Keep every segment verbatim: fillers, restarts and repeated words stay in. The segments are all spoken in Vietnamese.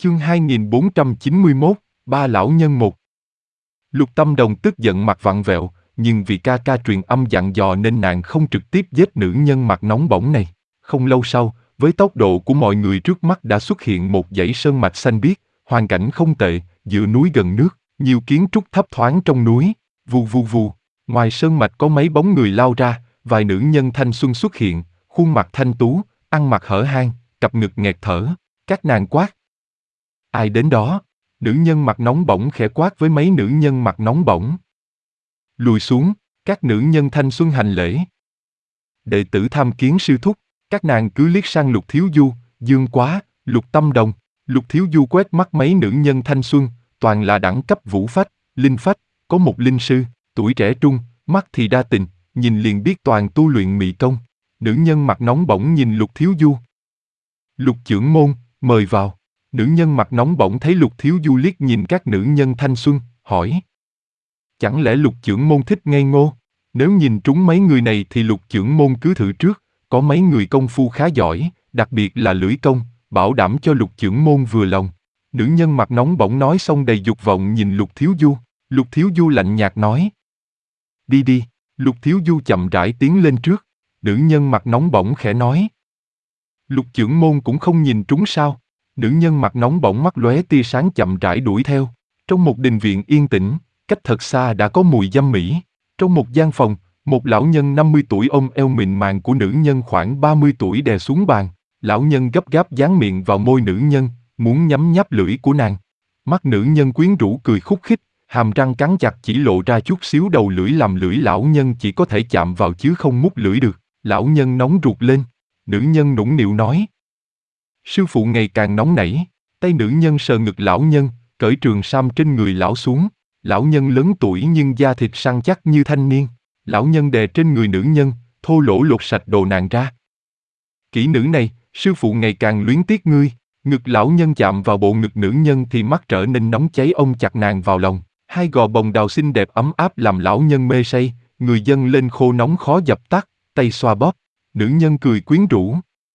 Chương hai nghìn bốn trăm chín mươi mốt, ba lão nhân một. Lục Tâm Đồng tức giận mặt vặn vẹo, nhưng vì ca ca truyền âm dặn dò nên nàng không trực tiếp giết nữ nhân mặt nóng bỏng này. Không lâu sau, với tốc độ của mọi người trước mắt đã xuất hiện một dãy sơn mạch xanh biếc, hoàn cảnh không tệ, giữa núi gần nước, nhiều kiến trúc thấp thoáng trong núi, vù vù vù. Ngoài sơn mạch có mấy bóng người lao ra, vài nữ nhân thanh xuân xuất hiện, khuôn mặt thanh tú, ăn mặc hở hang, cặp ngực nghẹt thở. Các nàng quát: ai đến đó? Nữ nhân mặt nóng bỏng khẽ quát với mấy nữ nhân mặt nóng bỏng. Lùi xuống, các nữ nhân thanh xuân hành lễ. Đệ tử tham kiến sư thúc. Các nàng cứ liếc sang Lục Thiếu Du, Dương Quá, Lục Tâm Đồng. Lục Thiếu Du quét mắt mấy nữ nhân thanh xuân, toàn là đẳng cấp vũ phách, linh phách, có một linh sư, tuổi trẻ trung, mắt thì đa tình, nhìn liền biết toàn tu luyện mị công. Nữ nhân mặt nóng bỏng nhìn Lục Thiếu Du. Lục trưởng môn, mời vào. Nữ nhân mặt nóng bỏng thấy Lục Thiếu Du liếc nhìn các nữ nhân thanh xuân, hỏi: chẳng lẽ Lục trưởng môn thích ngây ngô? Nếu nhìn trúng mấy người này thì Lục trưởng môn cứ thử trước, có mấy người công phu khá giỏi, đặc biệt là lưỡi công, bảo đảm cho Lục trưởng môn vừa lòng. Nữ nhân mặt nóng bỏng nói xong đầy dục vọng nhìn Lục Thiếu Du. Lục Thiếu Du lạnh nhạt nói: đi đi. Lục Thiếu Du chậm rãi tiến lên trước. Nữ nhân mặt nóng bỏng khẽ nói: Lục trưởng môn cũng không nhìn trúng sao? Nữ nhân mặt nóng bỏng mắt lóe tia sáng chậm rãi đuổi theo. Trong một đình viện yên tĩnh, cách thật xa đã có mùi dâm mỹ. Trong một gian phòng, một lão nhân năm mươi tuổi ôm eo mịn màng của nữ nhân khoảng ba mươi tuổi đè xuống bàn. Lão nhân gấp gáp dán miệng vào môi nữ nhân, muốn nhấm nháp lưỡi của nàng. Mắt nữ nhân quyến rũ cười khúc khích, hàm răng cắn chặt chỉ lộ ra chút xíu đầu lưỡi làm lưỡi lão nhân chỉ có thể chạm vào chứ không mút lưỡi được. Lão nhân nóng ruột lên. Nữ nhân nũng nịu nói: sư phụ ngày càng nóng nảy. Tay nữ nhân sờ ngực lão nhân, cởi trường sam trên người lão xuống. Lão nhân lớn tuổi nhưng da thịt săn chắc như thanh niên. Lão nhân đè trên người nữ nhân, thô lỗ lột sạch đồ nàng ra. Kỹ nữ này, sư phụ ngày càng luyến tiếc ngươi. Ngực lão nhân chạm vào bộ ngực nữ nhân thì mắt trở nên nóng cháy, ôm chặt nàng vào lòng. Hai gò bồng đào xinh đẹp ấm áp làm lão nhân mê say, người dâng lên khô nóng khó dập tắt, tay xoa bóp. Nữ nhân cười quyến rũ: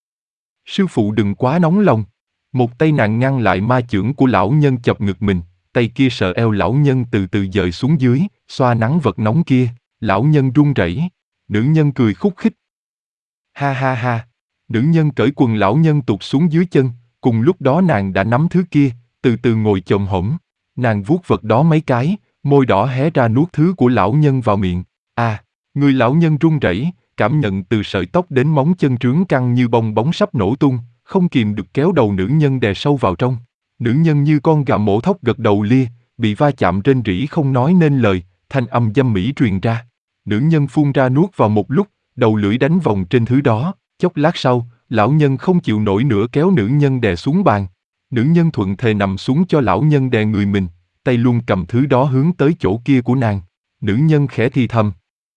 sư phụ đừng quá nóng lòng. Một tay nàng ngăn lại ma chưởng của lão nhân chọc ngực mình, tay kia sờ eo lão nhân từ từ dời xuống dưới, xoa nắng vật nóng kia. Lão nhân run rẩy. Nữ nhân cười khúc khích: ha ha ha. Nữ nhân cởi quần lão nhân tụt xuống dưới chân. Cùng lúc đó nàng đã nắm thứ kia, từ từ ngồi chồm hổm. Nàng vuốt vật đó mấy cái, môi đỏ hé ra nuốt thứ của lão nhân vào miệng. À, người lão nhân run rẩy, cảm nhận từ sợi tóc đến móng chân trướng căng như bong bóng sắp nổ tung, không kìm được kéo đầu nữ nhân đè sâu vào trong. Nữ nhân như con gà mổ thóc gật đầu lia, bị va chạm rên rỉ không nói nên lời, thanh âm dâm mỹ truyền ra. Nữ nhân phun ra nuốt vào một lúc, đầu lưỡi đánh vòng trên thứ đó. Chốc lát sau, lão nhân không chịu nổi nữa kéo nữ nhân đè xuống bàn. Nữ nhân thuận thề nằm xuống cho lão nhân đè người mình, tay luôn cầm thứ đó hướng tới chỗ kia của nàng. Nữ nhân khẽ thì thầm: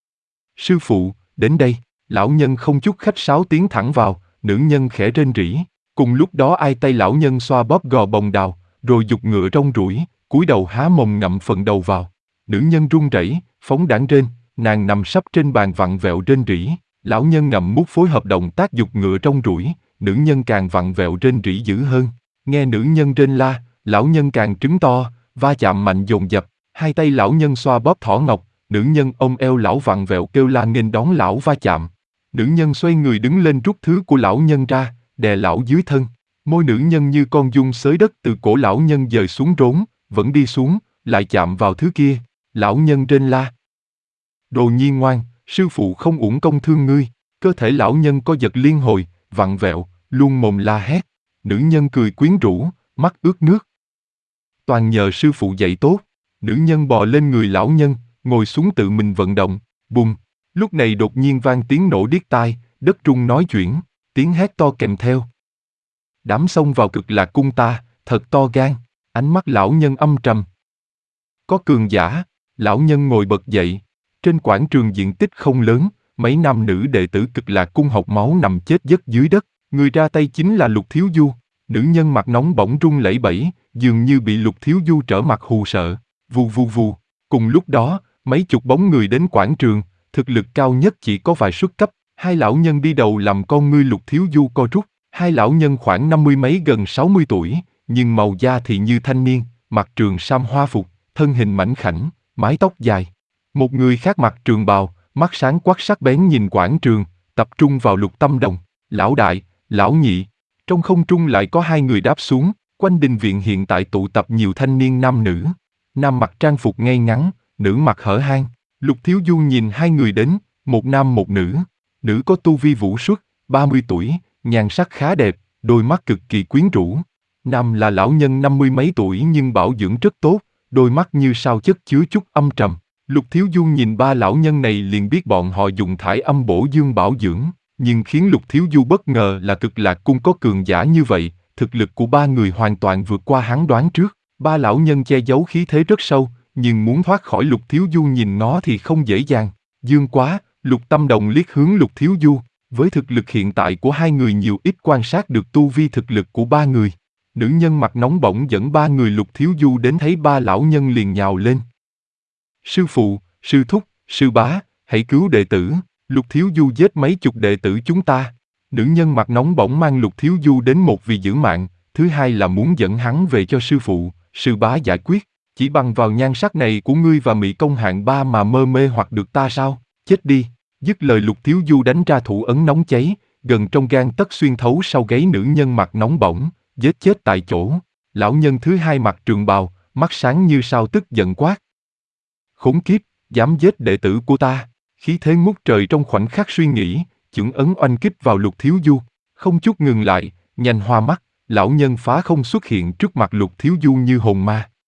sư phụ, đến đây. Lão nhân không chút khách sáo tiến thẳng vào. Nữ nhân khẽ rên rỉ. Cùng lúc đó ai tay lão nhân xoa bóp gò bồng đào, rồi giục ngựa rong ruổi, cúi đầu há mồm ngậm phần đầu vào. Nữ nhân run rẩy, phóng đãng rên, nàng nằm sấp trên bàn vặn vẹo rên rỉ. Lão nhân ngậm mút phối hợp động tác giục ngựa rong ruổi, nữ nhân càng vặn vẹo rên rỉ dữ hơn. Nghe nữ nhân rên la, lão nhân càng trứng to, va chạm mạnh dồn dập. Hai tay lão nhân xoa bóp thỏ ngọc, nữ nhân ôm eo lão vặn vẹo kêu la nghênh đón lão va chạm. Nữ nhân xoay người đứng lên rút thứ của lão nhân ra, đè lão dưới thân. Môi nữ nhân như con giun xới đất từ cổ lão nhân dời xuống rốn, vẫn đi xuống, lại chạm vào thứ kia. Lão nhân rên la: đồ nhi ngoan, sư phụ không uổng công thương ngươi. Cơ thể lão nhân co giật liên hồi, vặn vẹo, luôn mồm la hét. Nữ nhân cười quyến rũ, mắt ướt nước: toàn nhờ sư phụ dạy tốt. Nữ nhân bò lên người lão nhân, ngồi xuống tự mình vận động. Bùng! Lúc này đột nhiên vang tiếng nổ điếc tai, đất rung nói chuyển, tiếng hét to kèm theo. Đám xông vào Cực Lạc cung ta, thật to gan. Ánh mắt lão nhân âm trầm. Có cường giả. Lão nhân ngồi bật dậy. Trên quảng trường diện tích không lớn, mấy nam nữ đệ tử Cực Lạc cung học máu nằm chết giấc dưới đất. Người ra tay chính là Lục Thiếu Du. Nữ nhân mặt nóng bỏng run lẩy bẩy, dường như bị Lục Thiếu Du trở mặt hù sợ. Vù vù vù. Cùng lúc đó, mấy chục bóng người đến quảng trường. Thực lực cao nhất chỉ có vài xuất cấp. Hai lão nhân đi đầu làm con ngươi Lục Thiếu Du co rút. Hai lão nhân khoảng năm mươi mấy gần sáu mươi tuổi, nhưng màu da thì như thanh niên, mặc trường sam hoa phục, thân hình mảnh khảnh, mái tóc dài. Một người khác mặc trường bào, mắt sáng quắc sắc bén nhìn quảng trường, tập trung vào Lục Tâm Đồng. Lão đại, lão nhị. Trong không trung lại có hai người đáp xuống, quanh đình viện hiện tại tụ tập nhiều thanh niên nam nữ. Nam mặc trang phục ngay ngắn, nữ mặc hở hang. Lục Thiếu Du nhìn hai người đến, một nam một nữ. Nữ có tu vi vũ xuất, ba mươi tuổi, nhan sắc khá đẹp, đôi mắt cực kỳ quyến rũ. Nam là lão nhân năm mươi mấy tuổi nhưng bảo dưỡng rất tốt, đôi mắt như sao chất chứa chút âm trầm. Lục Thiếu Du nhìn ba lão nhân này liền biết bọn họ dùng thải âm bổ dương bảo dưỡng, nhưng khiến Lục Thiếu Du bất ngờ là Cực Lạc Cung có cường giả như vậy, thực lực của ba người hoàn toàn vượt qua hắn đoán trước. Ba lão nhân che giấu khí thế rất sâu, nhưng muốn thoát khỏi Lục Thiếu Du nhìn nó thì không dễ dàng. Dương quá, Lục Tâm Đồng liếc hướng Lục Thiếu Du, với thực lực hiện tại của hai người nhiều ít quan sát được tu vi thực lực của ba người. Nữ nhân mặt nóng bỏng dẫn ba người Lục Thiếu Du đến thấy ba lão nhân liền nhào lên. Sư phụ, sư thúc, sư bá, hãy cứu đệ tử, Lục Thiếu Du giết mấy chục đệ tử chúng ta. Nữ nhân mặt nóng bỏng mang Lục Thiếu Du đến một vì giữ mạng, thứ hai là muốn dẫn hắn về cho sư phụ, sư bá giải quyết. Chỉ bằng vào nhan sắc này của ngươi và Mỹ công hạng ba mà mơ mê hoặc được ta sao? Chết đi! Dứt lời Lục Thiếu Du đánh ra thủ ấn nóng cháy, gần trong gan tấc xuyên thấu sau gáy nữ nhân mặt nóng bỏng, giết chết tại chỗ. Lão nhân thứ hai mặc trường bào, mắt sáng như sao tức giận quát. Khốn kiếp, dám giết đệ tử của ta! Khí thế ngút trời trong khoảnh khắc suy nghĩ, chưởng ấn oanh kích vào Lục Thiếu Du. Không chút ngừng lại, nhanh hoa mắt, lão nhân phá không xuất hiện trước mặt Lục Thiếu Du như hồn ma.